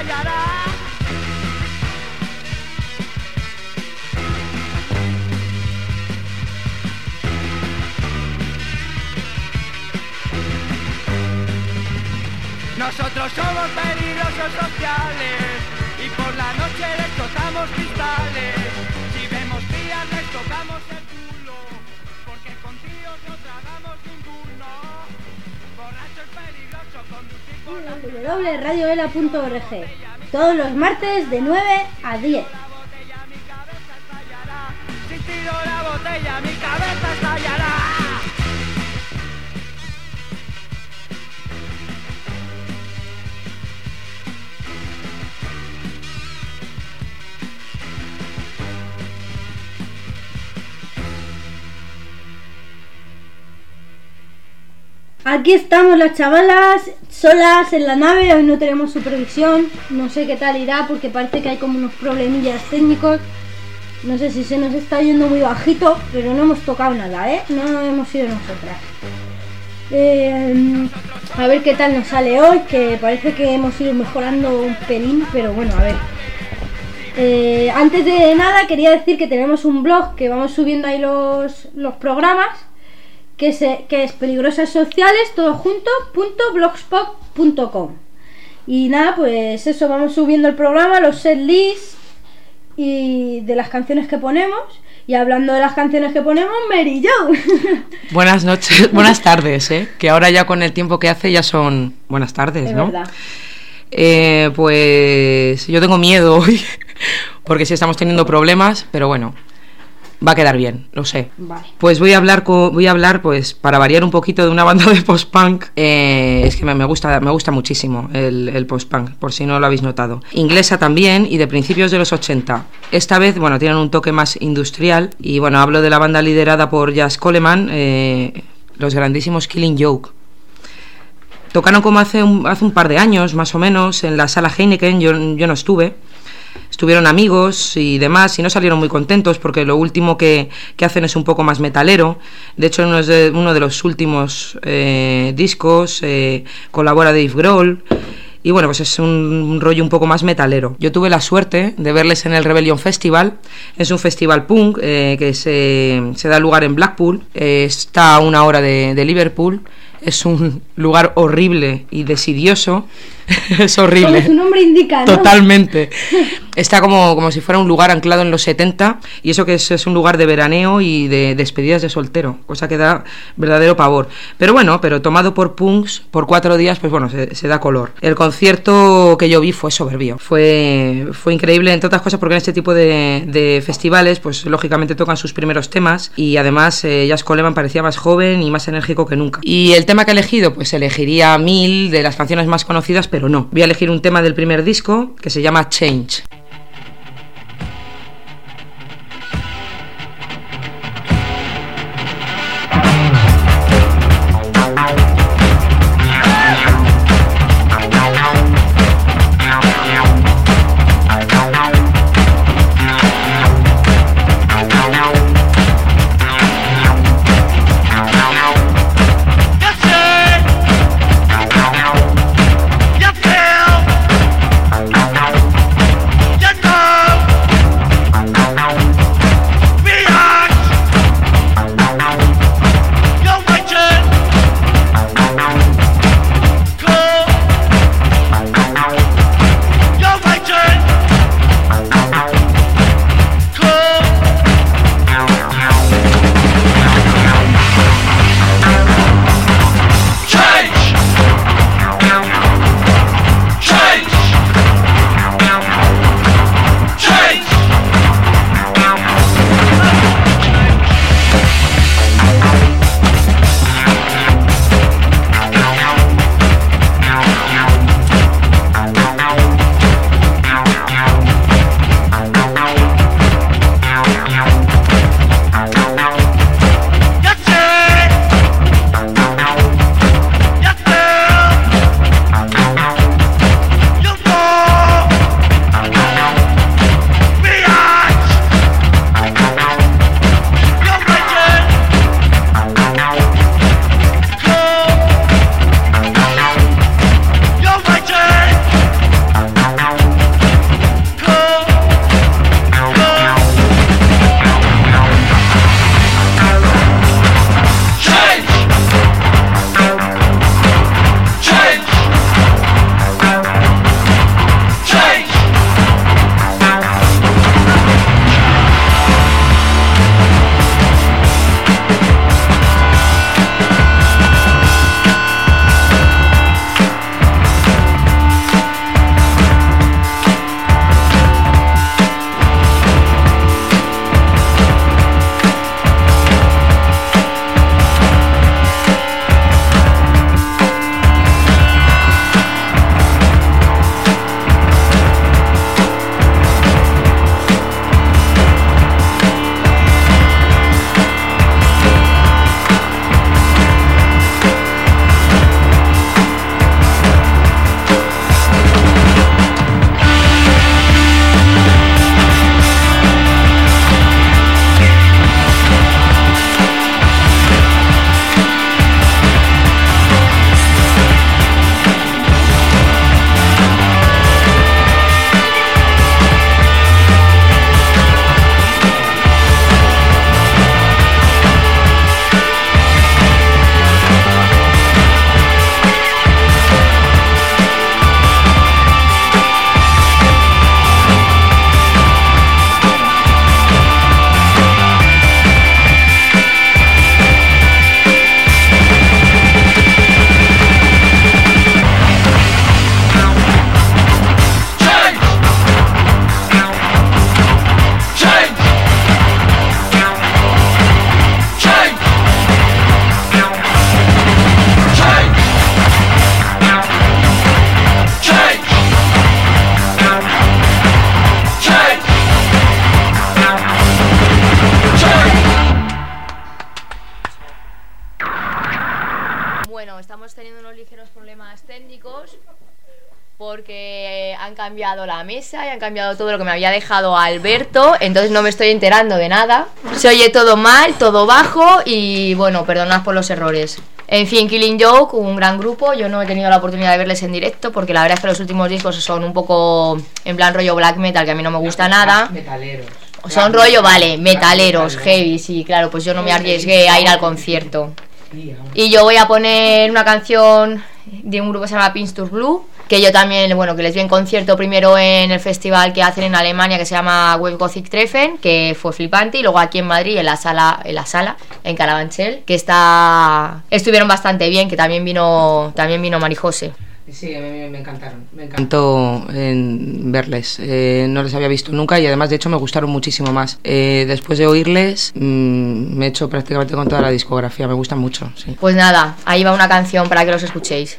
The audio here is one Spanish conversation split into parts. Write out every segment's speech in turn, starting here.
estallará. Nosotros somos peligrosos sociales y por la noche destrozamos cristales. Si vemos tías les tocamos el culo, porque con tíos no tragamos ninguno. Borracho es peligroso conducir por la www.radiovela.org. Todos los martes de 9 a 10. Si tiro la botella mi cabeza estallará. Aquí estamos las chavalas, solas en la nave, hoy no tenemos supervisión, no sé qué tal irá porque parece que hay como unos problemillas técnicos, no sé si se nos está oyendo muy bajito, pero no hemos tocado nada, no hemos sido nosotras. A ver qué tal nos sale hoy, que parece que hemos ido mejorando un pelín, pero bueno, a ver. Antes de nada quería decir que tenemos un blog que vamos subiendo ahí los programas, que es Peligrosas Sociales, todo junto, .blogspot.com. Y nada, pues eso, vamos subiendo el programa, los setlists y de las canciones que ponemos. Y hablando de las canciones que ponemos, Mary Jo. Buenas noches, buenas tardes, que ahora ya con el tiempo que hace ya son buenas tardes, es ¿no? Verdad. Pues yo tengo miedo hoy, porque sí estamos teniendo problemas, pero bueno, va a quedar bien, lo sé. Vale. Pues voy a hablar pues para variar un poquito de una banda de post-punk. Es que me gusta muchísimo el post-punk, por si no lo habéis notado. Inglesa también y de principios de los 80. Esta vez, bueno, tienen un toque más industrial y bueno, hablo de la banda liderada por Jazz Coleman, los grandísimos Killing Joke. Tocaron como hace un par de años, más o menos, en la sala Heineken, yo no estuve. Estuvieron amigos y demás y no salieron muy contentos porque lo último que hacen es un poco más metalero. De hecho, en uno de los últimos discos colabora Dave Grohl y bueno, pues es un rollo un poco más metalero. Yo tuve la suerte de verles en el Rebellion Festival. Es un festival punk que se da lugar en Blackpool, está a 1 hora de Liverpool. Es un lugar horrible y desidioso. Es horrible. Como su nombre indica, ¿no? Totalmente. Está como si fuera un lugar anclado en los 70. Y eso que es un lugar de veraneo y de despedidas de soltero. Cosa que da verdadero pavor. Pero bueno, tomado por punks, por 4 días, pues bueno, se da color. El concierto que yo vi fue soberbio. Fue increíble, entre otras cosas, porque en este tipo de festivales, pues lógicamente tocan sus primeros temas. Y además, Jazz Coleman parecía más joven y más enérgico que nunca. Y el tema que he elegido, pues elegiría 1000 de las canciones más conocidas, pero no. Voy a elegir un tema del primer disco que se llama Change. Bueno, estamos teniendo unos ligeros problemas técnicos porque han cambiado la mesa y han cambiado todo lo que me había dejado Alberto, entonces no me estoy enterando de nada. Se oye todo mal, todo bajo y bueno, perdonad por los errores. En fin, Killing Joke, un gran grupo. Yo no he tenido la oportunidad de verles en directo porque la verdad es que los últimos discos son un poco en plan rollo black metal, que a mí no me gusta nada. Metaleros. Son rollo, vale, metaleros, heavy, sí, claro, pues yo no me arriesgué a ir al concierto. Y yo voy a poner una canción de un grupo que se llama Pinstur Blue, que yo también, bueno, que les vi en concierto primero en el festival que hacen en Alemania, que se llama Web Gothic Treffen, que fue flipante, y luego aquí en Madrid, en la sala, en Carabanchel, que estuvieron bastante bien, que también vino Mari José. Sí, a mí me encantaron. Me encantó verles. No les había visto nunca y además, de hecho, me gustaron muchísimo más. Después de oírles, me he hecho prácticamente con toda la discografía. Me gustan mucho, sí. Pues nada, ahí va una canción para que los escuchéis.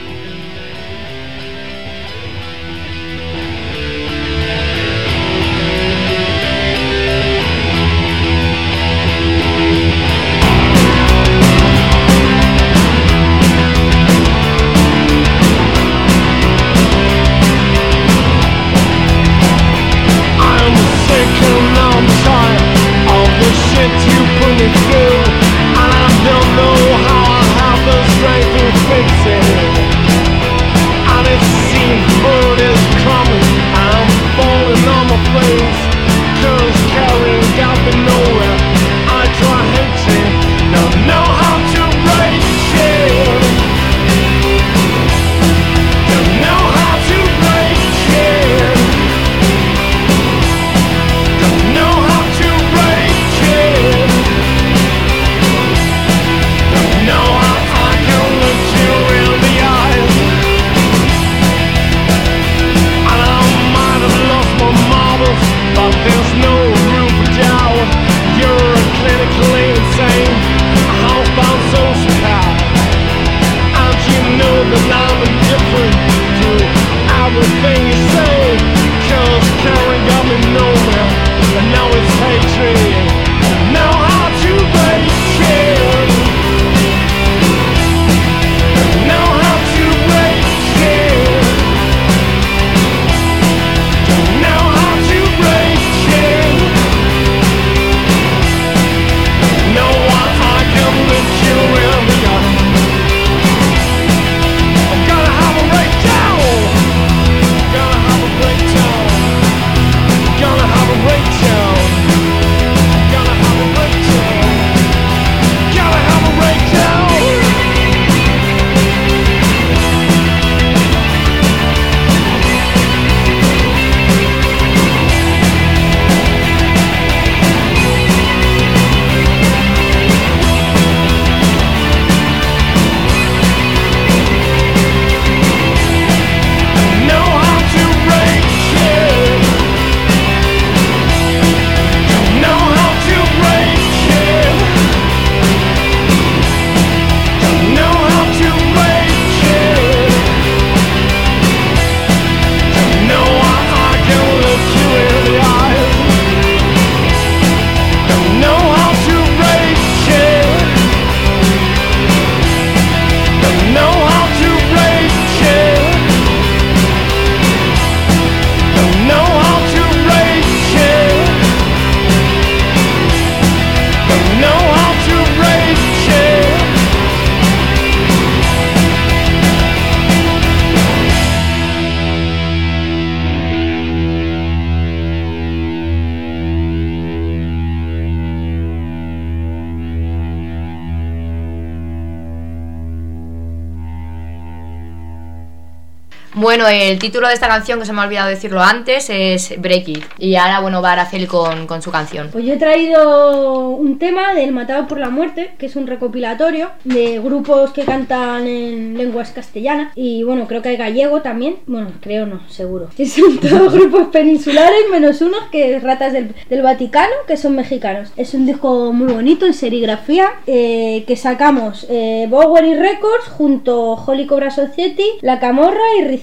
Bueno, el título de esta canción, que se me ha olvidado decirlo antes, es Break It. Y ahora, bueno, va Araceli con su canción. Pues yo he traído un tema del Matado por la Muerte, que es un recopilatorio de grupos que cantan en lenguas castellanas. Y bueno, creo que hay gallego también. Bueno, creo no, seguro. Y son todos grupos peninsulares, menos unos que es Ratas del Vaticano, que son mexicanos. Es un disco muy bonito, en serigrafía, que sacamos Bowery Records junto Holy Cobra Society, La Camorra y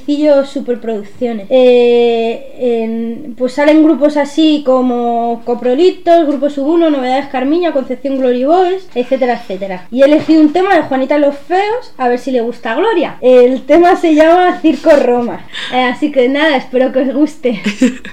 Pececillo Superproducciones. Pues salen grupos así como Coprolitos, Grupo Sub-1, Novedades Carmiña, Concepción Glory Boys, etcétera, etcétera. Y he elegido un tema de Juanita Los Feos, a ver si le gusta a Gloria. El tema se llama Circo Roma. Así que nada, espero que os guste.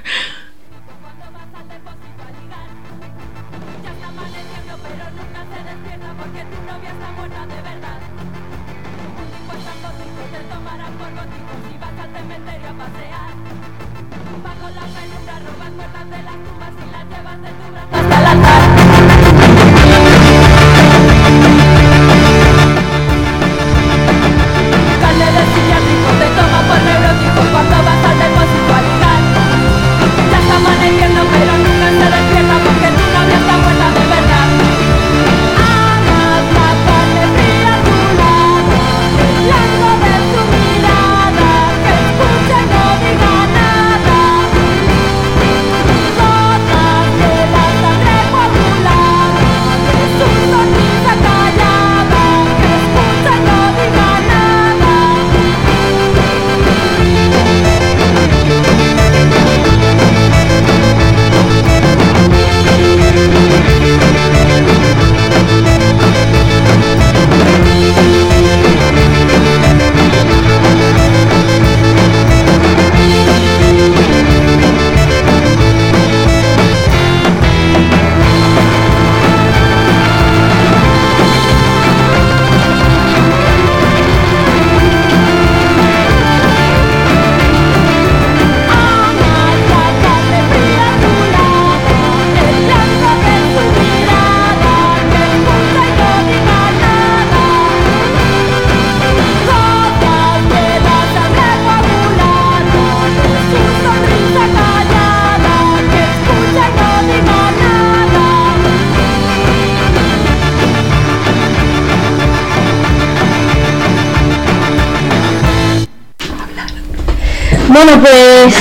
Bueno, pues,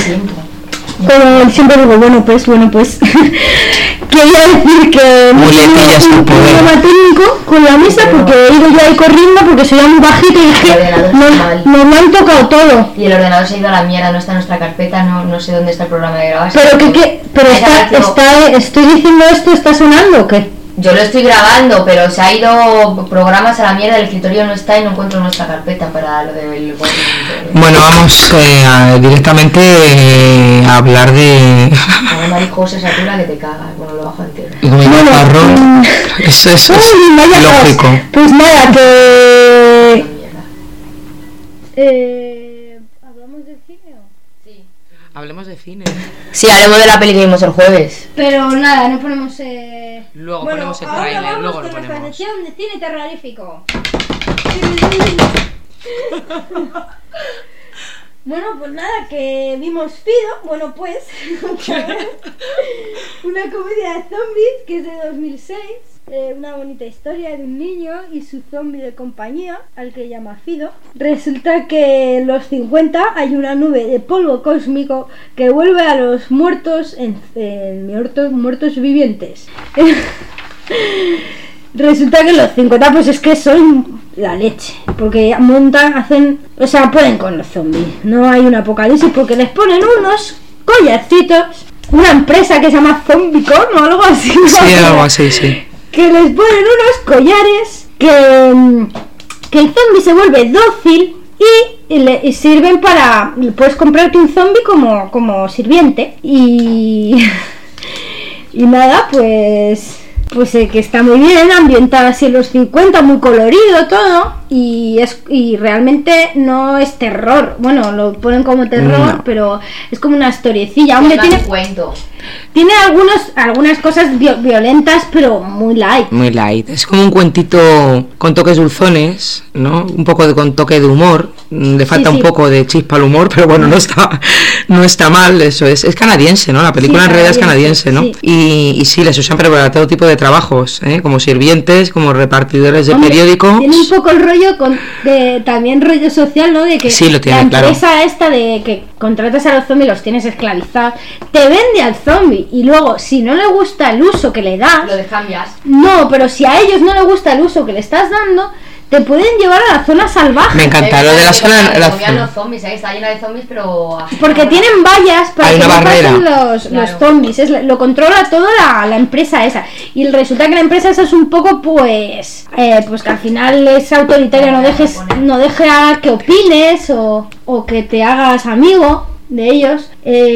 como siempre digo, bueno pues, quería decir que no tengo un problema técnico con la mesa porque he ido yo ahí corriendo porque soy muy bajito y es que nos lo han tocado todo. Y el ordenador se ha ido a la mierda, no está en nuestra carpeta, no sé dónde está el programa de grabación. Pero estoy diciendo esto, ¿está sonando o qué? Yo lo estoy grabando, pero se ha ido programas a la mierda, el escritorio no está y no encuentro nuestra carpeta para lo del... Bueno, vamos directamente a hablar de... Una marijosa satura que te cagas, bueno, lo bajo entero. Eso es lógico. Pues nada, que... ¿hablamos de cine o...? Sí. Hablemos de cine. Sí, hablemos de la peli que vimos el jueves. Pero nada, no ponemos... Luego ponemos el trailer, luego lo ponemos. Nuestra sección de cine terrorífico. Bueno, pues nada, que vimos Fido, bueno pues, una comedia de zombies que es de 2006, una bonita historia de un niño y su zombie de compañía, al que llama Fido. Resulta que en los 50 hay una nube de polvo cósmico que vuelve a los muertos muertos vivientes. Resulta que los 50 pues es que son la leche, porque pueden con los zombies, no hay un apocalipsis porque les ponen unos collarcitos, una empresa que se llama Zombicon o algo así, ¿no? Sí, algo así, sí. Que les ponen unos collares que el zombie se vuelve dócil y sirven para... Puedes comprarte un zombie como sirviente y nada, pues que está muy bien ambientada así en los 50, muy colorido todo y realmente no es terror, bueno, lo ponen como terror, no. Pero es como una historiecilla, hombre, tiene algunas cosas violentas, pero muy light, es como un cuentito con toques dulzones, ¿no? Un poco con toque de humor, le falta un poco de chispa al humor, pero bueno, no está mal, eso es canadiense, ¿no? La película en realidad es canadiense, ¿no? Sí. Y sí, les usan para todo tipo de trabajos, como sirvientes, como repartidores de periódicos. Tiene un poco el rollo también rollo social, ¿no? De que sí, lo tiene, la empresa esta de que contratas a los zombies, los tienes esclavizados, te vende al zombie y luego si no le gusta el uso que le das, lo cambias. No, pero si a ellos no les gusta el uso que le estás dando, te pueden llevar a la zona salvaje. Me encanta lo de la zona. Los zombies, está llena de zombies, pero. Porque tienen vallas para hay que una no barrera. pasen los zombies. Lo controla toda la empresa esa. Y resulta que la empresa esa es un poco, pues que al final es autoritaria, no deja que opines o que te hagas amigo de ellos.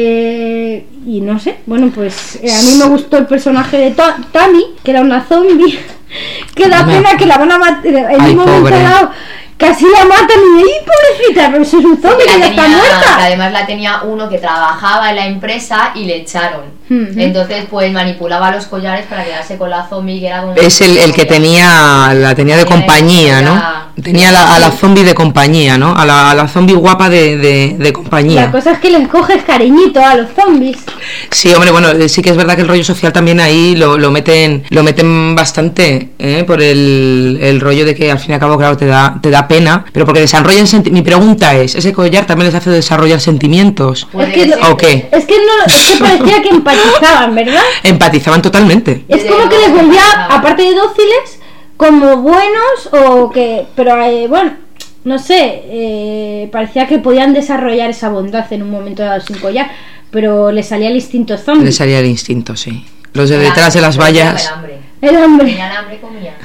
Y no sé, bueno, pues a mí me gustó el personaje de Tammy, que era una zombie. Que da pena que la van a matar en un momento dado. Casi la matan y ¡ay, pobrecita! Pero si es un zombie que ya está muerta. Que además la tenía uno que trabajaba en la empresa y le echaron. Entonces pues manipulaba los collares para quedarse con la zombie, que era como... Es el que la tenía de compañía, ¿no? Tenía a la zombie de compañía, ¿no? A la zombie guapa de compañía. La cosa es que les coges cariñito a los zombies. Sí, hombre, bueno, sí que es verdad que el rollo social también ahí lo meten bastante, por el rollo de que al fin y al cabo, claro, te da pena, pero porque desarrollan mi pregunta es, ¿ese collar también les hace desarrollar sentimientos? ¿O qué? Es que parecía que empatizaban, ¿verdad? Empatizaban totalmente. Es como que les volvía, aparte de dóciles, como buenos pero bueno, no sé, parecía que podían desarrollar esa bondad en un momento dado sin collar, pero les salía el instinto zombie. Les salía el instinto, sí. Los de detrás de las vallas. El hambre. Tenían hambre, comían.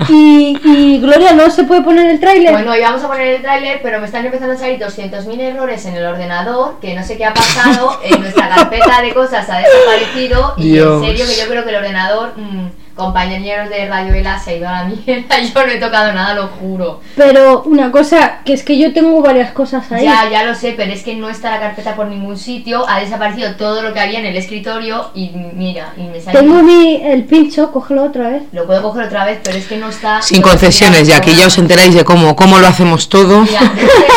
Y Gloria, ¿no se puede poner el tráiler? Bueno, íbamos a poner el tráiler, pero me están empezando a salir 200.000 errores en el ordenador, que no sé qué ha pasado, en nuestra carpeta de cosas ha desaparecido, y Dios. en serio que yo creo que el ordenador, compañeros de Radio Ela, se ha ido a la mierda, yo no he tocado nada, lo juro. Pero una cosa, que es que yo tengo varias cosas ahí. Ya lo sé, pero es que no está la carpeta por ningún sitio, ha desaparecido todo lo que había en el escritorio y mira, y me sale... Tengo el pincho, cógelo otra vez. Lo puedo coger otra vez, pero es que no está... Sin concesiones, ya que ya os enteráis de cómo lo hacemos todo. Mira,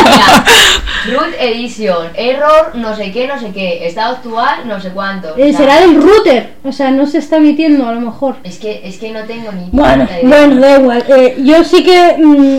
root edition, error, no sé qué, estado actual, no sé cuánto. Será del router, o sea, no se está emitiendo a lo mejor. Es que no tengo ni... Bueno, da igual. Yo sí que,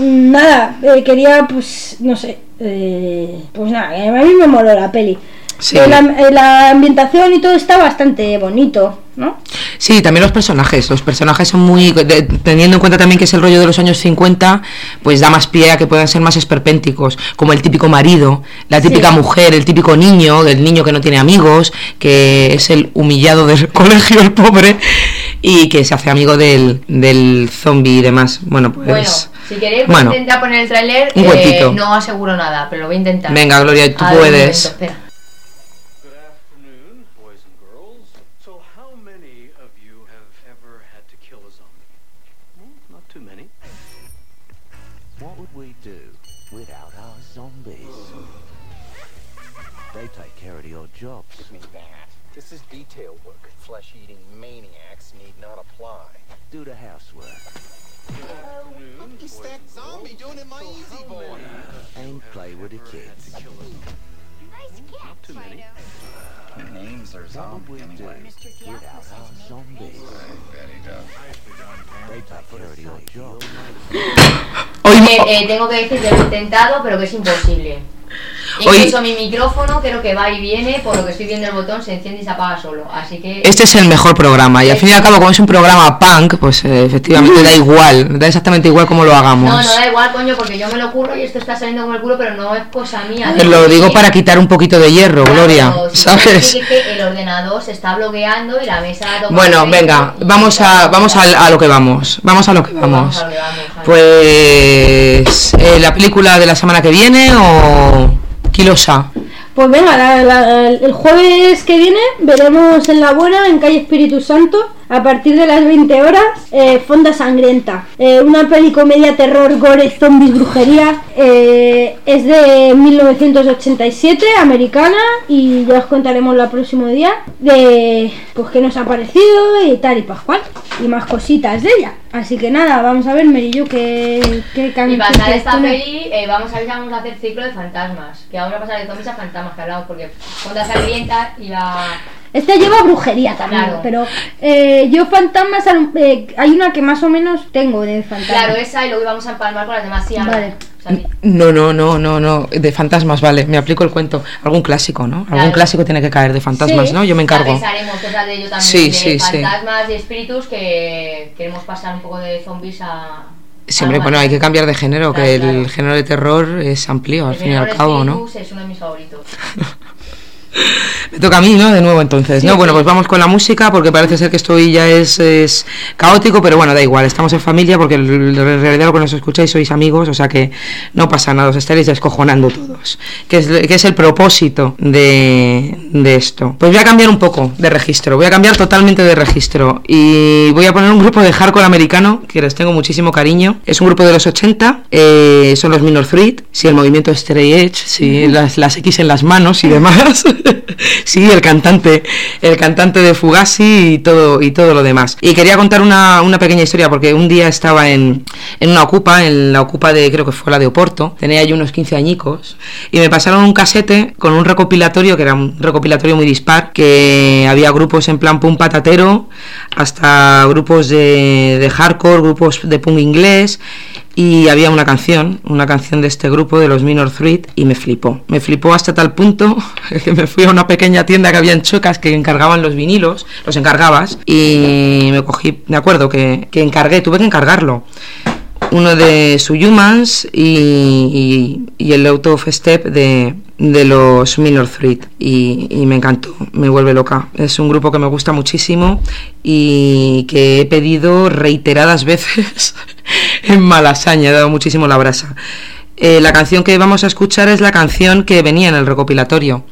quería, pues, no sé, pues nada, a mí me moló la peli. Sí. La ambientación y todo está bastante bonito, ¿no? Sí, también los personajes son muy... teniendo en cuenta también que es el rollo de los años 50, pues da más pie a que puedan ser más esperpénticos, como el típico marido, la típica mujer, el típico niño, el niño que no tiene amigos, que es el humillado del colegio, el pobre, y que se hace amigo del zombie y demás. Bueno, pues... si queréis voy a intentar poner el tráiler, no aseguro nada, pero lo voy a intentar. Venga, Gloria, tú puedes. Espera. This is detail work. Flesh-eating maniacs need not apply. Do the housework. Lucky stack zombie doing it my easy boy. And play with the kids. Nice cat, Fido. Names are zombie anyway. Without our zombies. They take care of your job. Tengo que decir que lo he intentado, pero que es imposible. Incluso mi micrófono creo que va y viene, por lo que estoy viendo el botón se enciende y se apaga solo, así que... Este es el mejor programa, y al fin y al cabo como es un programa punk, pues efectivamente da igual, da exactamente igual como lo hagamos. No da igual, coño, porque yo me lo curro y esto está saliendo como el culo, pero no es cosa mía. Lo digo para quitar un poquito de hierro, claro, Gloria, ¿sabes? Es que el ordenador se está bloqueando y la mesa... Bueno, venga, vamos a lo que vamos. Pues la película de la semana que viene o... Quilosa. Pues venga, el jueves que viene veremos en La Buena, en calle Espíritu Santo, a partir de las 20 horas, Fonda Sangrienta. Una peli comedia, terror, gore, zombies, brujería. Es de 1987, americana, y ya os contaremos el próximo día de pues qué nos ha parecido y tal y pascual, y más cositas de ella. Así que nada, vamos a ver, Merillo, qué y pasar esta peli, vamos a hacer ciclo de fantasmas, que ahora pasar de zombies a fantasmas, que hablamos, porque Fonda Sangrienta y la... Esta lleva brujería también, claro. Pero yo fantasmas, hay una que más o menos tengo de fantasmas. Claro, esa, y luego íbamos a empalmar con las demás. Sí, vale. No, de fantasmas, vale, me aplico el cuento. Algún clásico, ¿no? Claro. Algún clásico tiene que caer de fantasmas, sí. ¿No? Yo me encargo. Pensaremos cosas de ello también, de fantasmas y espíritus, que queremos pasar un poco de zombies a... Siempre, bueno, hay que cambiar de género, Claro, que el claro. género de terror es amplio, al fin y al cabo, ¿no? Es uno de mis favoritos. Me toca a mí, ¿no? De nuevo entonces, ¿no? Bueno, pues vamos con la música porque parece ser que esto hoy ya es caótico, pero bueno, da igual, estamos en familia porque en realidad lo que nos escucháis sois amigos, o sea que no pasa nada, os estaréis descojonando todos, que es el propósito de esto. Pues voy a cambiar un poco de registro, voy a cambiar totalmente de registro y voy a poner un grupo de hardcore americano que les tengo muchísimo cariño. Es un grupo de los 80, son los Minor Threat, sí, el movimiento Straight Edge, sí, las X en las manos y demás. Sí, el cantante de Fugazi y todo lo demás. Y quería contar una pequeña historia porque un día estaba en una ocupa, en la ocupa de, creo que fue la de Oporto, tenía yo unos 15 añicos y me pasaron un casete con un recopilatorio que era un recopilatorio muy dispar, que había grupos en plan punk patatero, hasta grupos de hardcore, grupos de punk inglés. Y había una canción de este grupo de los Minor Threat y me flipó hasta tal punto que me fui a una pequeña tienda que había en Chocas que encargaban los vinilos, los encargabas y me acuerdo que tuve que encargarlo, uno de Subhumans y el Out of Step de los Minor Threat y me encantó, me vuelve loca. Es un grupo que me gusta muchísimo y que he pedido reiteradas veces en Malasaña, he dado muchísimo la brasa. La canción que vamos a escuchar es la canción que venía en el recopilatorio.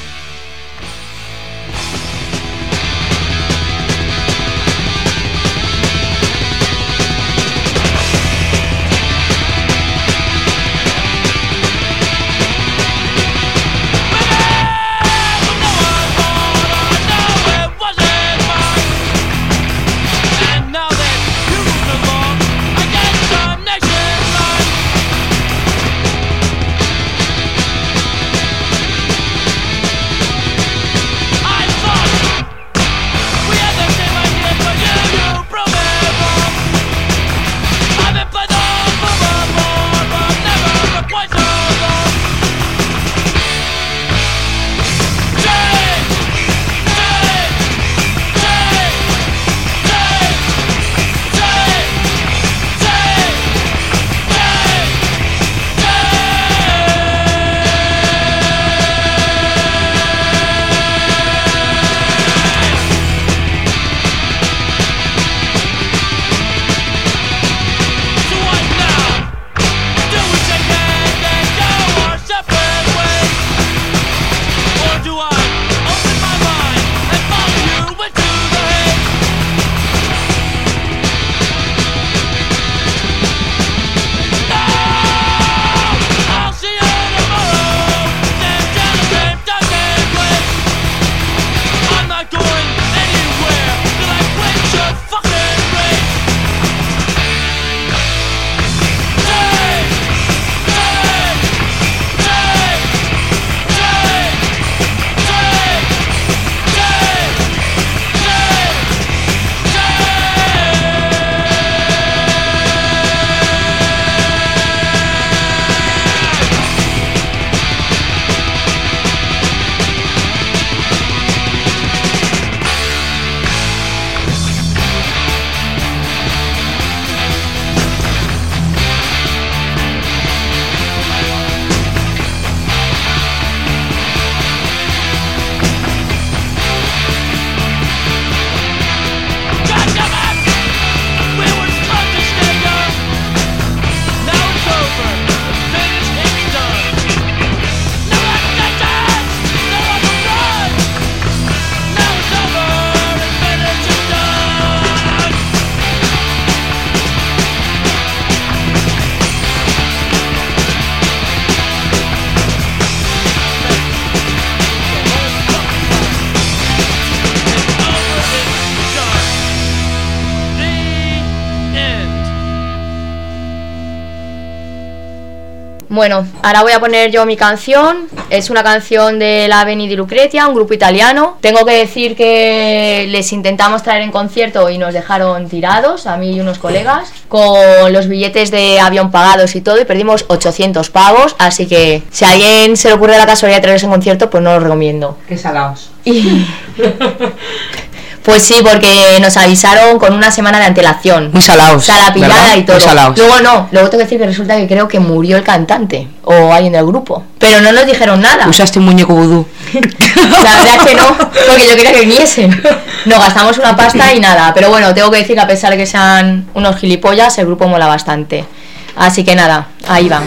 Bueno, ahora voy a poner yo mi canción. Es una canción de la Beni di Lucretia, un grupo italiano. Tengo que decir que les intentamos traer en concierto y nos dejaron tirados, a mí y unos colegas, con los billetes de avión pagados y todo, y perdimos 800 pavos. Así que si a alguien se le ocurre la casualidad de traerles en concierto, pues no lo recomiendo. Qué salaos. Y Pues sí, porque nos avisaron con una semana de antelación. Muy salados, O sea, la pillada ¿verdad? y todo. Muy salados. Luego tengo que decir que resulta que creo que murió el cantante o alguien del grupo. Pero no nos dijeron nada. Usaste un muñeco vudú. La verdad es que no, porque yo quería que viniesen. Nos gastamos una pasta y nada. Pero bueno, tengo que decir que a pesar de que sean unos gilipollas, el grupo mola bastante. Así que nada, ahí va.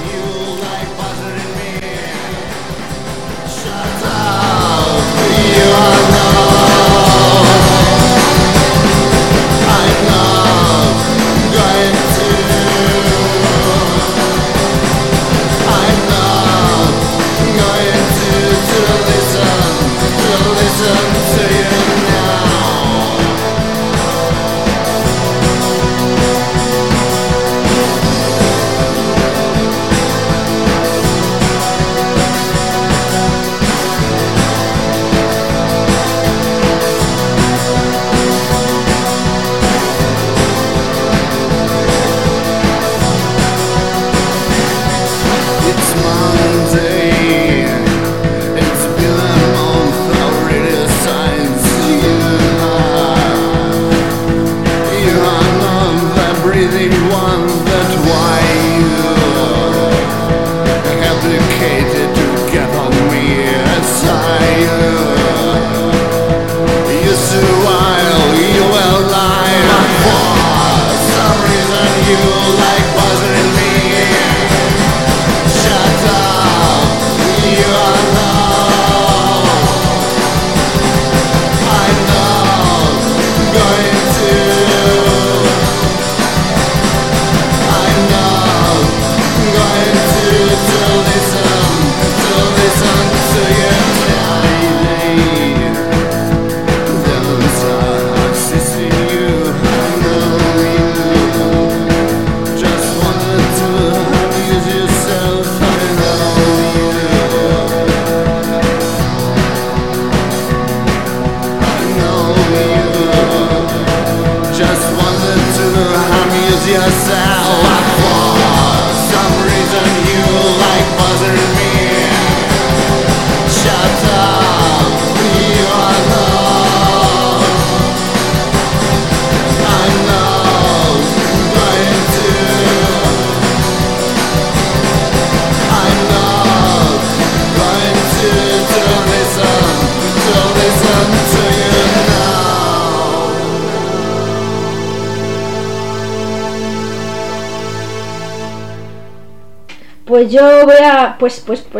Pues yo voy a... Pues.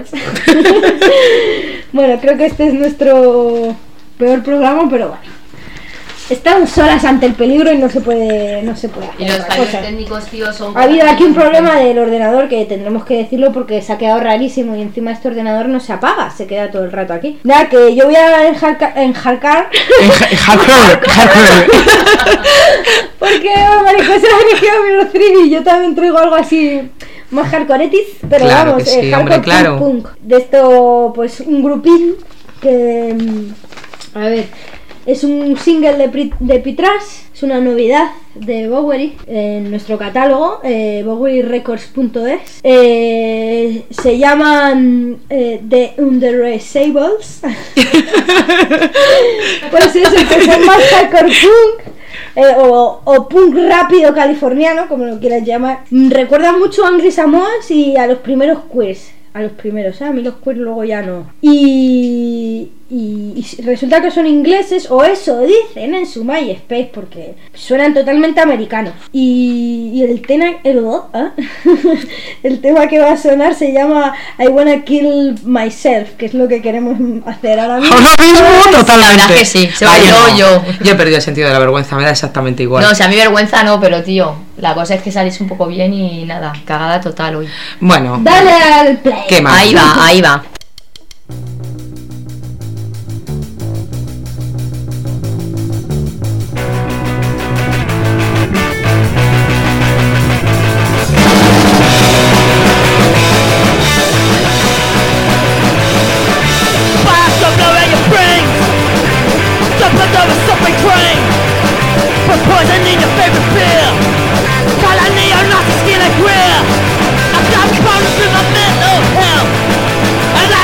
Bueno, creo que este es nuestro peor programa, pero bueno. Estamos solas ante el peligro y no se puede hacer Y los fallos cosas. técnicos, tío, son... Ha habido aquí un problema del ordenador que tendremos que decirlo porque se ha quedado rarísimo y encima este ordenador no se apaga, se queda todo el rato aquí. Nada, que yo voy a enjarcar porque Maricosa ha elegido Mirror 3D y yo también traigo algo así más hardcoretis, pero Claro vamos, que sí, hardcore hombre, claro. punk. De esto, pues un grupín que... A ver... Es un single de Pitras, es una novedad de Bowery en nuestro catálogo, boweryrecords.es. Se llaman The Underaceables. Pues eso, que son más hardcore punk. O punk rápido californiano, como lo quieras llamar. Recuerda mucho a Angry Samoas y a los primeros Queers. A los primeros, a mí los Queers luego ya no. Y resulta que son ingleses, o eso dicen en su MySpace, porque suenan totalmente americanos. Y el tema que va a sonar se llama I Wanna Kill Myself, que es lo que queremos hacer ahora mismo. Ahora mismo, totalmente. La verdad que sí, se Ay, bailó no. yo. Yo he perdido el sentido de la vergüenza, me da exactamente igual. No, o sea, a mí vergüenza no, pero tío, la cosa es que salís un poco bien y nada, cagada total hoy. Bueno, Dale al play. ¿qué más? Ahí va. Poisoning your favorite beer. Colony or not to skin a grill. I've got problems with my mental health. And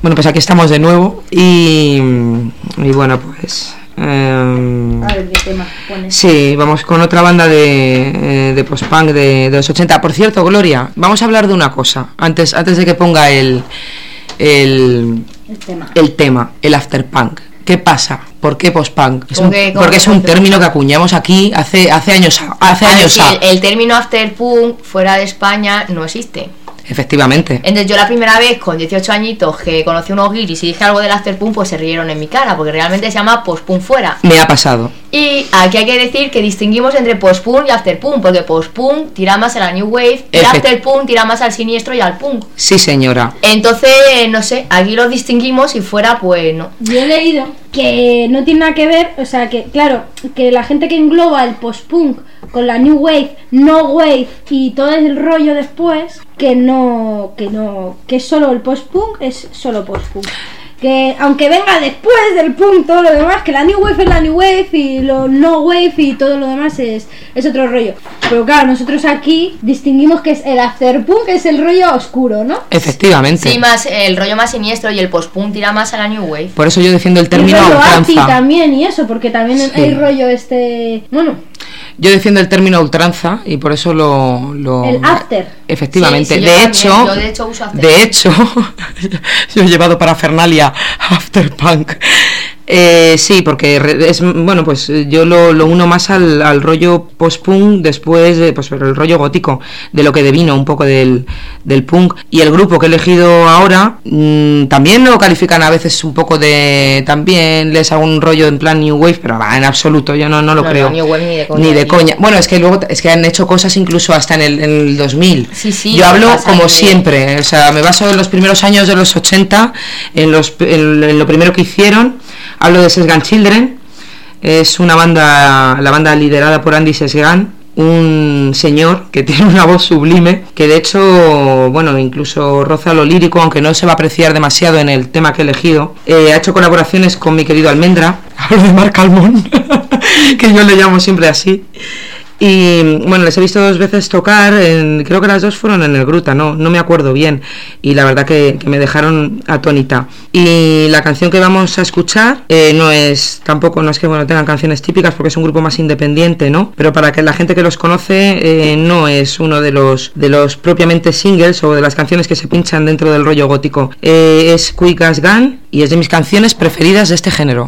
Bueno, pues aquí estamos de nuevo y bueno, pues... A ver qué tema pones. Sí, vamos con otra banda de post-punk de los 80. Por cierto, Gloria, vamos a hablar de una cosa antes de que ponga el tema, el afterpunk. ¿Qué pasa? ¿Por qué post-punk? Porque es un término que acuñamos aquí hace años. El término afterpunk fuera de España no existe. Efectivamente. Entonces yo la primera vez con 18 añitos que conocí unos guiris y dije algo del afterpunk, pues se rieron en mi cara, porque realmente se llama post-punk fuera. Me ha pasado. Y aquí hay que decir que distinguimos entre post-punk y afterpunk, porque post-punk tira más a la new wave y afterpunk tira más al siniestro y al punk. Sí, señora. Entonces, no sé, aquí los distinguimos y fuera pues no. Yo he leído que no tiene nada que ver, o sea que claro, que la gente que engloba el post-punk con la new wave, no wave y todo el rollo después, que es solo el post-punk, es solo post-punk. Que aunque venga después del punk todo lo demás, que la new wave es la new wave y lo no wave y todo lo demás es otro rollo. Pero claro, nosotros aquí distinguimos que es el afterpunk, que es el rollo oscuro, ¿no? Efectivamente. Sí, más el rollo más siniestro, y el post-punk tira más a la new wave. Por eso yo defiendo el término y ultranza. También y eso, porque también Sí. hay rollo bueno. Yo defiendo el término ultranza y por eso lo el after. Efectivamente. Sí, de hecho uso after. De hecho, yo he llevado parafernalia afterpunk. Sí, porque es bueno, pues yo lo uno más al rollo post-punk después de, pues el rollo gótico, de lo que devino un poco del punk. Y el grupo que he elegido ahora también lo califican a veces un poco de, también les hago un rollo en plan new wave, pero en absoluto, yo no lo creo. No, new wave ni de coña. Bueno, es que luego han hecho cosas incluso hasta en el 2000. Sí, yo hablo como siempre, o sea, me baso en los primeros años de los 80, en lo primero que hicieron. Hablo de Sesgan Children, es una banda, la banda liderada por Andy Sesgan, un señor que tiene una voz sublime, que de hecho, bueno, incluso roza lo lírico, aunque no se va a apreciar demasiado en el tema que he elegido. Ha hecho colaboraciones con mi querido Almendra, hablo de Marc Almond, que yo le llamo siempre así. Y bueno, les he visto 2 veces tocar, creo que las 2 fueron en el Gruta, no me acuerdo bien, y la verdad que me dejaron atónita. Y la canción que vamos a escuchar no es que bueno tengan canciones típicas, porque es un grupo más independiente, ¿no? Pero para que la gente que los conoce, no es uno de los propiamente singles o de las canciones que se pinchan dentro del rollo gótico. Es Quick as Gun y es de mis canciones preferidas de este género.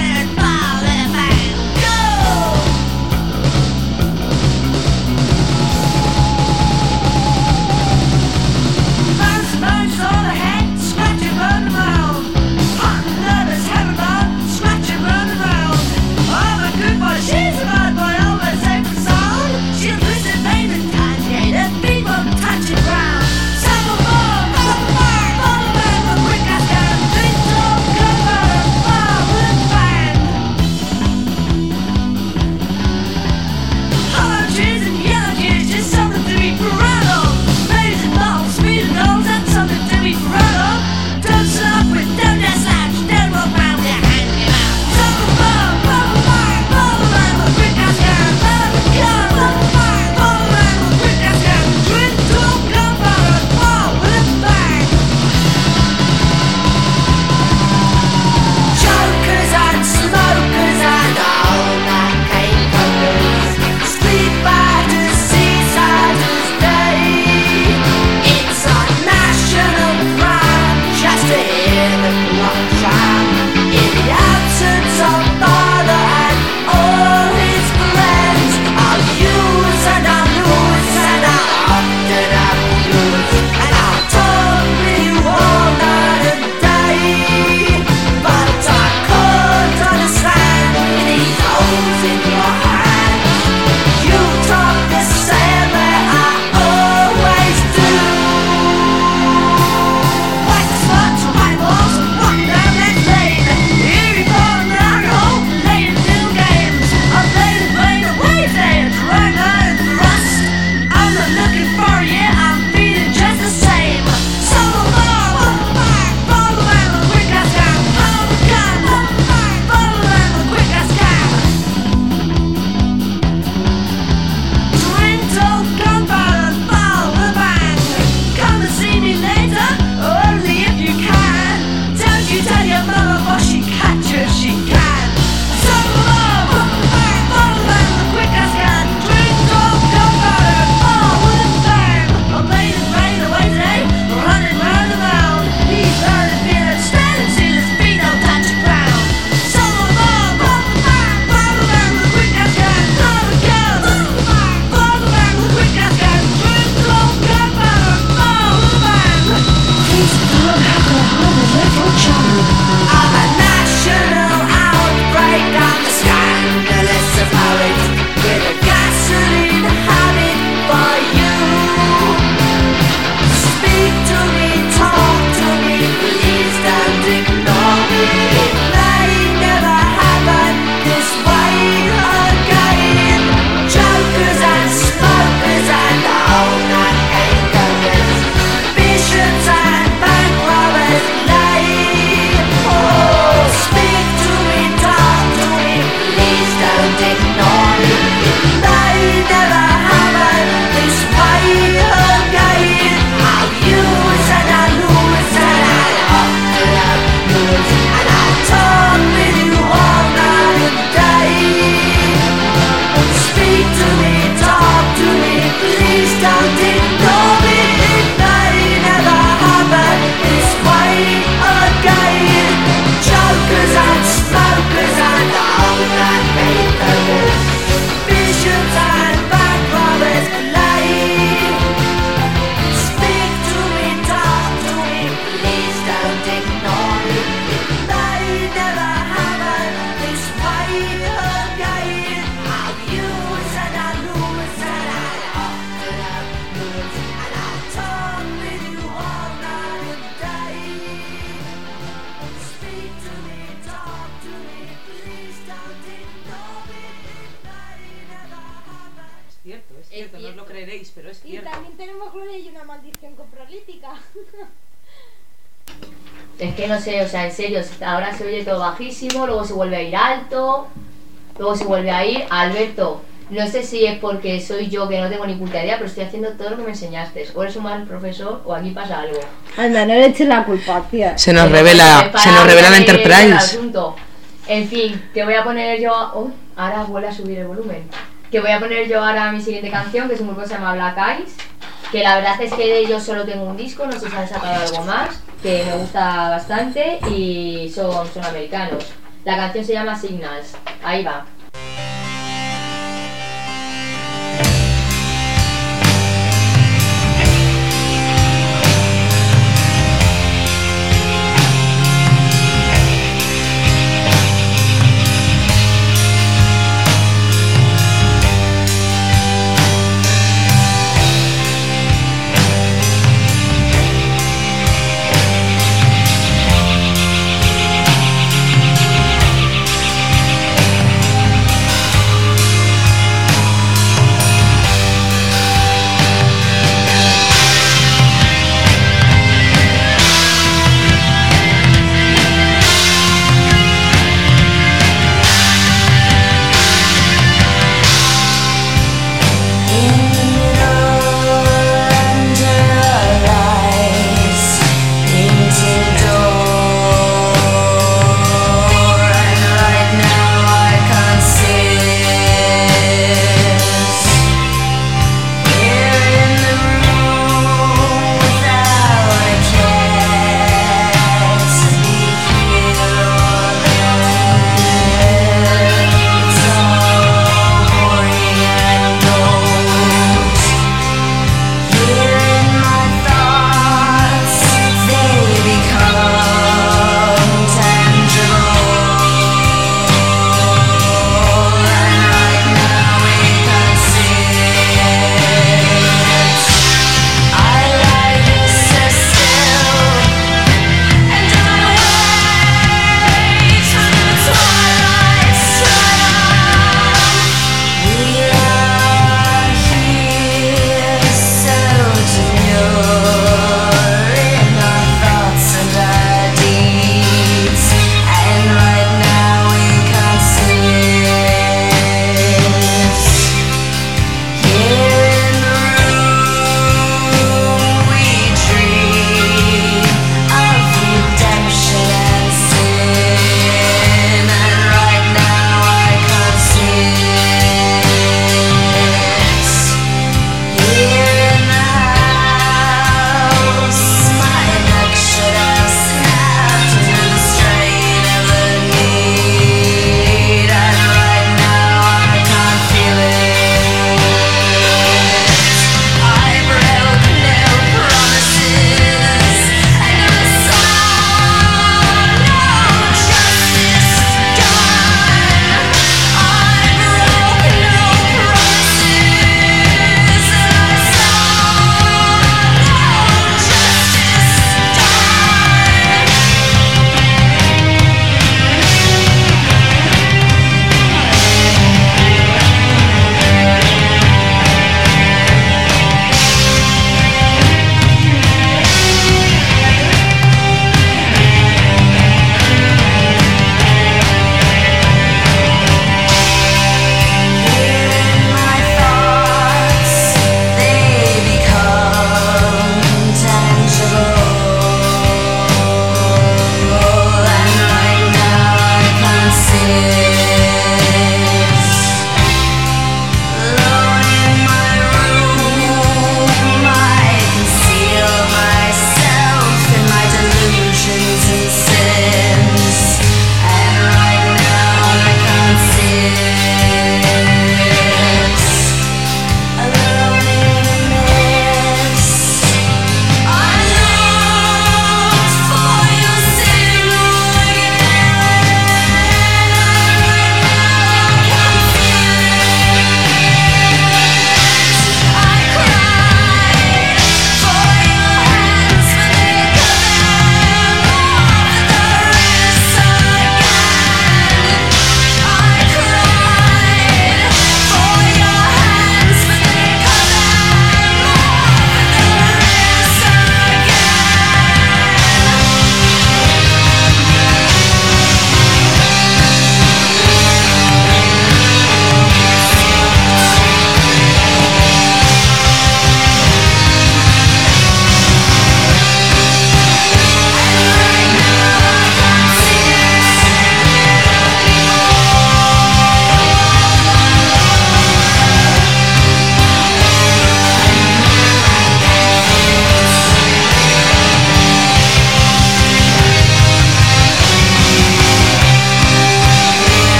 Go! cierto, no os lo creeréis, pero es Y cierto. también tenemos Gloria y una maldición coprolítica. Es que no sé, o sea, en serio, ahora se oye todo bajísimo, luego se vuelve a ir alto, luego se vuelve a ir. Alberto, no sé si es porque soy yo que no tengo ni puta idea, pero estoy haciendo todo lo que me enseñaste. O eres un mal profesor o aquí pasa algo. Anda, no le eches la culpa, tía. Se nos Pero, revela para la el Enterprise. asunto. En fin, que voy a poner yo... ahora vuelve a subir el volumen. Que voy a poner yo ahora mi siguiente canción, que es un grupo que se llama Black Eyes. Que la verdad es que de ellos solo tengo un disco, no sé si han sacado algo más, que me gusta bastante y son americanos. La canción se llama Signals. Ahí va.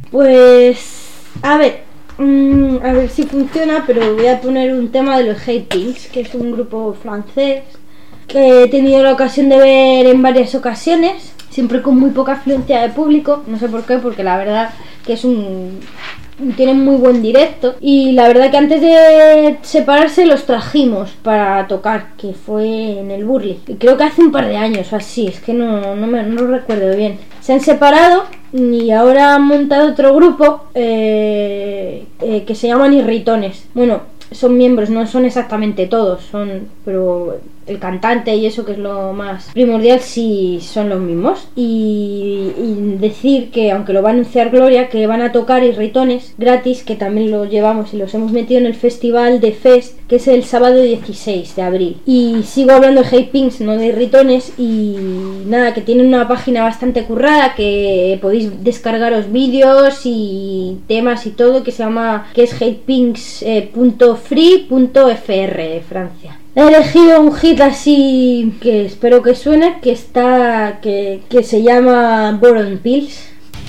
Pues, a ver si funciona, pero voy a poner un tema de los Hate Pinks, que es un grupo francés que he tenido la ocasión de ver en varias ocasiones, siempre con muy poca afluencia de público, no sé por qué, porque la verdad que tienen muy buen directo, y la verdad que antes de separarse los trajimos para tocar, que fue en el Burley, y creo que hace un par de años o así, es que no lo recuerdo bien. Se han separado y ahora han montado otro grupo que se llaman Irritones. Bueno, son miembros, no son exactamente todos, pero el cantante y eso, que es lo más primordial, sí son los mismos. Y decir que, aunque lo va a anunciar Gloria, que van a tocar Irritones gratis, que también los llevamos y los hemos metido en el festival de Fest, que es el sábado 16 de abril. Y sigo hablando de Hate Pinks, no de Irritones, y nada, que tienen una página bastante currada, que podéis descargaros vídeos y temas y todo, que es hatepinks.free.fr de Francia. He elegido un hit así que espero que suene, que se llama Boron Pills.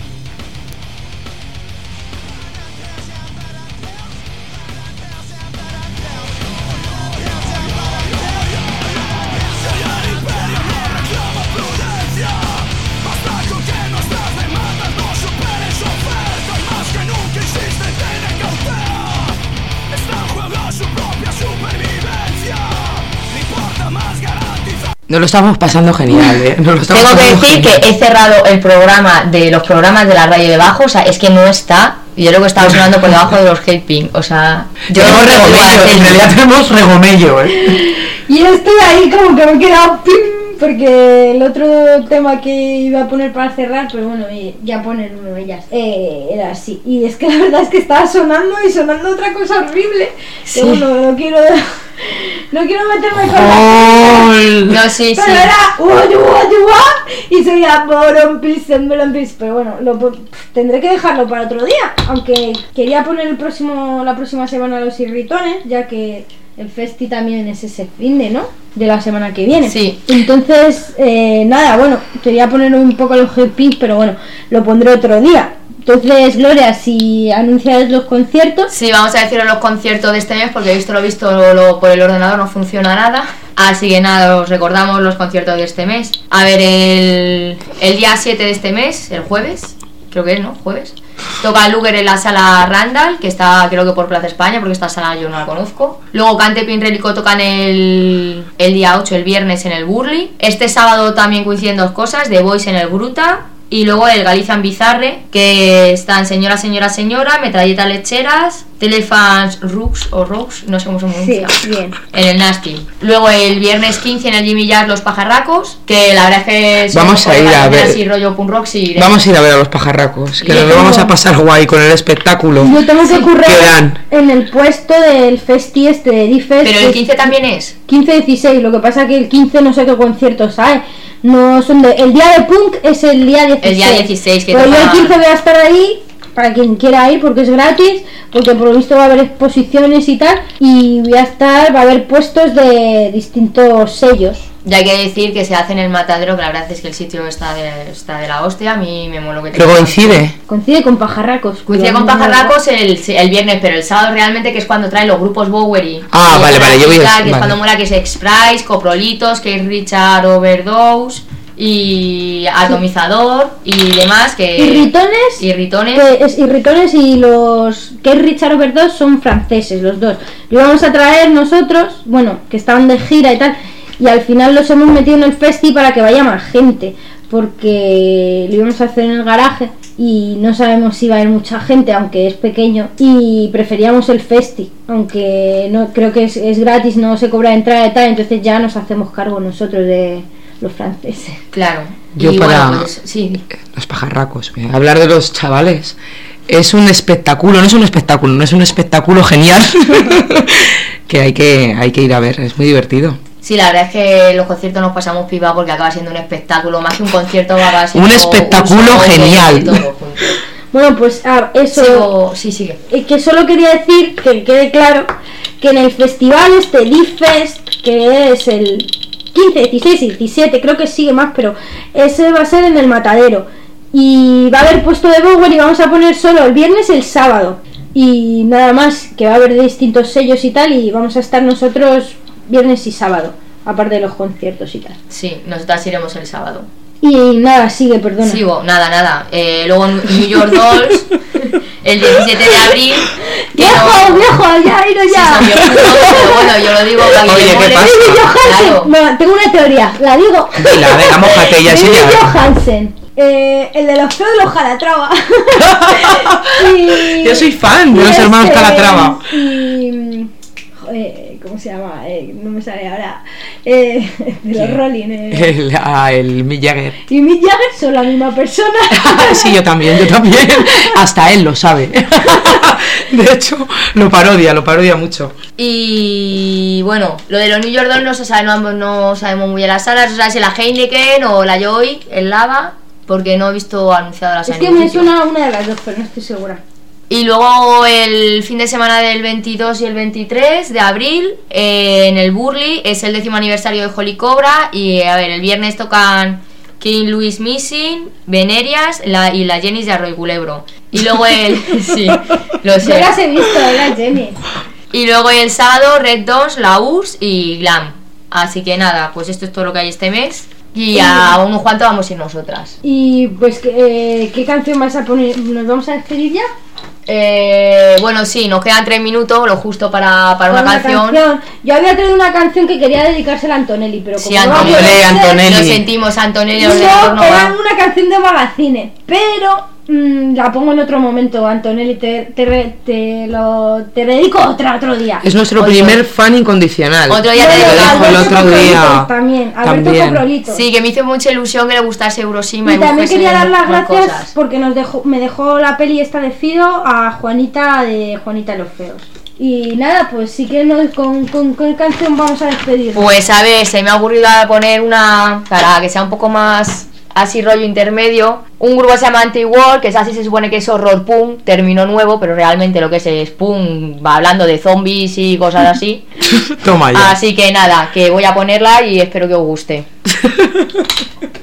Nos lo estamos pasando genial, ¿eh? Tengo que decir que he cerrado el programa de los programas de la radio debajo, o sea, es que no está. Y yo creo que estaba sonando por debajo de los Hate Pink, o sea, yo tenemos regomello, en realidad tenemos regomello, ¿eh? Y estoy ahí como que me he quedado porque el otro tema que iba a poner para cerrar, pero bueno, ya poner uno de ellas, era así. Y es que la verdad es que estaba sonando otra cosa horrible. Sí. Que bueno, no quiero meterme con No, sí, pero sí. era y sería Boron Pills, pero bueno, tendré que dejarlo para otro día, aunque quería poner la próxima semana los Irritones, ya que el festi también es ese finde, ¿no? De la semana que viene. Sí. Entonces, nada, bueno, quería poner un poco los Hate Pinks, pero bueno, lo pondré otro día. Entonces, Gloria, si anuncias los conciertos. Sí, vamos a deciros los conciertos de este mes, porque he visto por el ordenador, no funciona nada. Así que nada, os recordamos los conciertos de este mes. A ver, el día 7 de este mes, el jueves, creo que es, ¿no? Jueves. Toca Luger en la sala Randall, que está creo que por Plaza España, porque esta sala yo no la conozco. Luego Cante Pinrélico tocan el día 8, el viernes, en el Burley. Este sábado también coinciden dos cosas, The Voice en el Gruta. Y luego el Galician Bizarre, que están Señora, Metralleta Lecheras, Telefans Rooks, no sé cómo se pronuncia, Sí, bien. en el Nasty. Luego el viernes 15 en el Jimmy Jazz Los Pajarracos, que la verdad es que vamos a ir a ver, así rollo punk rock, sí, vamos a ir a ver a Los Pajarracos, que Yo nos lo vamos a pasar guay con el espectáculo. Yo tengo que currar dan. en el puesto del festi de D-Fest. Pero el 15 también es. 15-16, lo que pasa que el 15 no sé qué conciertos hay. No son el día de punk es el día 16. El día 16 que pero toca... yo el 15 voy a estar ahí para quien quiera ir, porque es gratis, porque por lo visto va a haber exposiciones y tal, y va a haber puestos de distintos sellos. Ya hay que decir que se hace en el Matadero, que la verdad es que el sitio está de la hostia, a mí me mola lo que te Pero coincide con Pajarracos. Coincide con Pajarracos el viernes, pero el sábado realmente, que es cuando traen los grupos Bowery. Vale, yo voy a... Que es cuando mola, que es X-Prize, Coprolitos, que es Richard Overdose y Atomizador y demás, que... Irritones. Que es Irritones y los que es Richard Overdose son franceses, los dos. Lo vamos a traer nosotros, bueno, que estaban de gira y tal, y al final los hemos metido en el festi para que vaya más gente, porque lo íbamos a hacer en el garaje y no sabemos si va a haber mucha gente, aunque es pequeño, y preferíamos el festi, aunque no creo que es gratis, no se cobra entrada y tal, entonces ya nos hacemos cargo nosotros de los franceses. Claro. Yo y para bueno, pues, sí. Los Pajarracos, hablar de los chavales es un espectáculo, no es un espectáculo genial que hay que ir a ver, es muy divertido. Sí, la verdad es que los conciertos nos pasamos pipa porque acaba siendo un espectáculo, más que un concierto, acaba siendo un espectáculo genial. Bueno, pues eso... Sí, sigue. Que solo quería decir, que quede claro, que en el festival D-Fest, que es el 15, 16 y 17, creo que sigue más, pero ese va a ser en el Matadero. Y va a haber puesto de Bowen y vamos a poner solo el viernes y el sábado. Y nada más, que va a haber de distintos sellos y tal, y vamos a estar nosotros viernes y sábado, aparte de los conciertos y tal. Sí, nosotras iremos el sábado. Y nada, sigue, perdona. Sigo, nada. Luego New York Dolls, el 17 de abril. ¡Viejo, ya, iros ya! Sí, pero bueno, yo lo digo para que Oye, me ¿qué mole. pasa? Lily Johansen, Claro. no, tengo una teoría, la digo. Dila, venga, mójate ya, Lily enseña. Johansen, el de los feos de los Calatrava. Yo soy fan de los hermanos Calatrava. Y ¿cómo se llama? No me sale ahora. De los Rolling. El Mick Jagger. Y Mick Jagger son la misma persona. Sí, yo también. Hasta él lo sabe. De hecho, lo parodia mucho. Y bueno, lo de los New York Dolls no sabemos muy bien las salas. O sea, si la Heineken o la Joy, el Lava, porque no he visto anunciado las Es que me suena una de las dos, pero no estoy segura. Y luego el fin de semana del 22 y el 23 de abril en el Burley es el 10º aniversario de Holy Cobra. Y a ver, el viernes tocan King Louis Missing, Venerias y la Jenny de Arroyo Culebro. Y luego sí, lo sé. Yo las he visto, la Jenny. Y luego el sábado Red Dawn, La URSS y Glam. Así que nada, pues esto es todo lo que hay este mes. Y a unos cuantos vamos a ir nosotras. Y pues, ¿qué canción vas a poner? ¿Nos vamos a despedir ya? Bueno, sí, nos quedan 3 minutos, lo justo para una canción. Yo había traído una canción que quería dedicársela a Antonelli, pero como Sí, no Antonelli, puede ser, Antonelli. Lo sentimos, Antonelli. no, Los de Torno era va. una canción de Magazine, pero la pongo en otro momento, Antonelli, te dedico otro día. Es nuestro Otro. primer fan incondicional. Otro día te Lo digo, dijo el Alberto otro día. Coprolito También, Alberto También. Coprolito. Sí, que me hizo mucha ilusión que le gustase Eurosima Y y también buscase quería dar las más gracias cosas. porque me dejó la peli esta de Fido a Juanita de Juanita y los Feos. Y nada, pues sí que con qué canción vamos a despedir. Pues a ver, se me ha ocurrido poner una para que sea un poco más así rollo intermedio. Un grupo se llama Anti-War, que es así, se supone que es horror punk, término nuevo, pero realmente lo que es punk, va hablando de zombies y cosas así. Toma ya. Así que nada, que voy a ponerla y espero que os guste.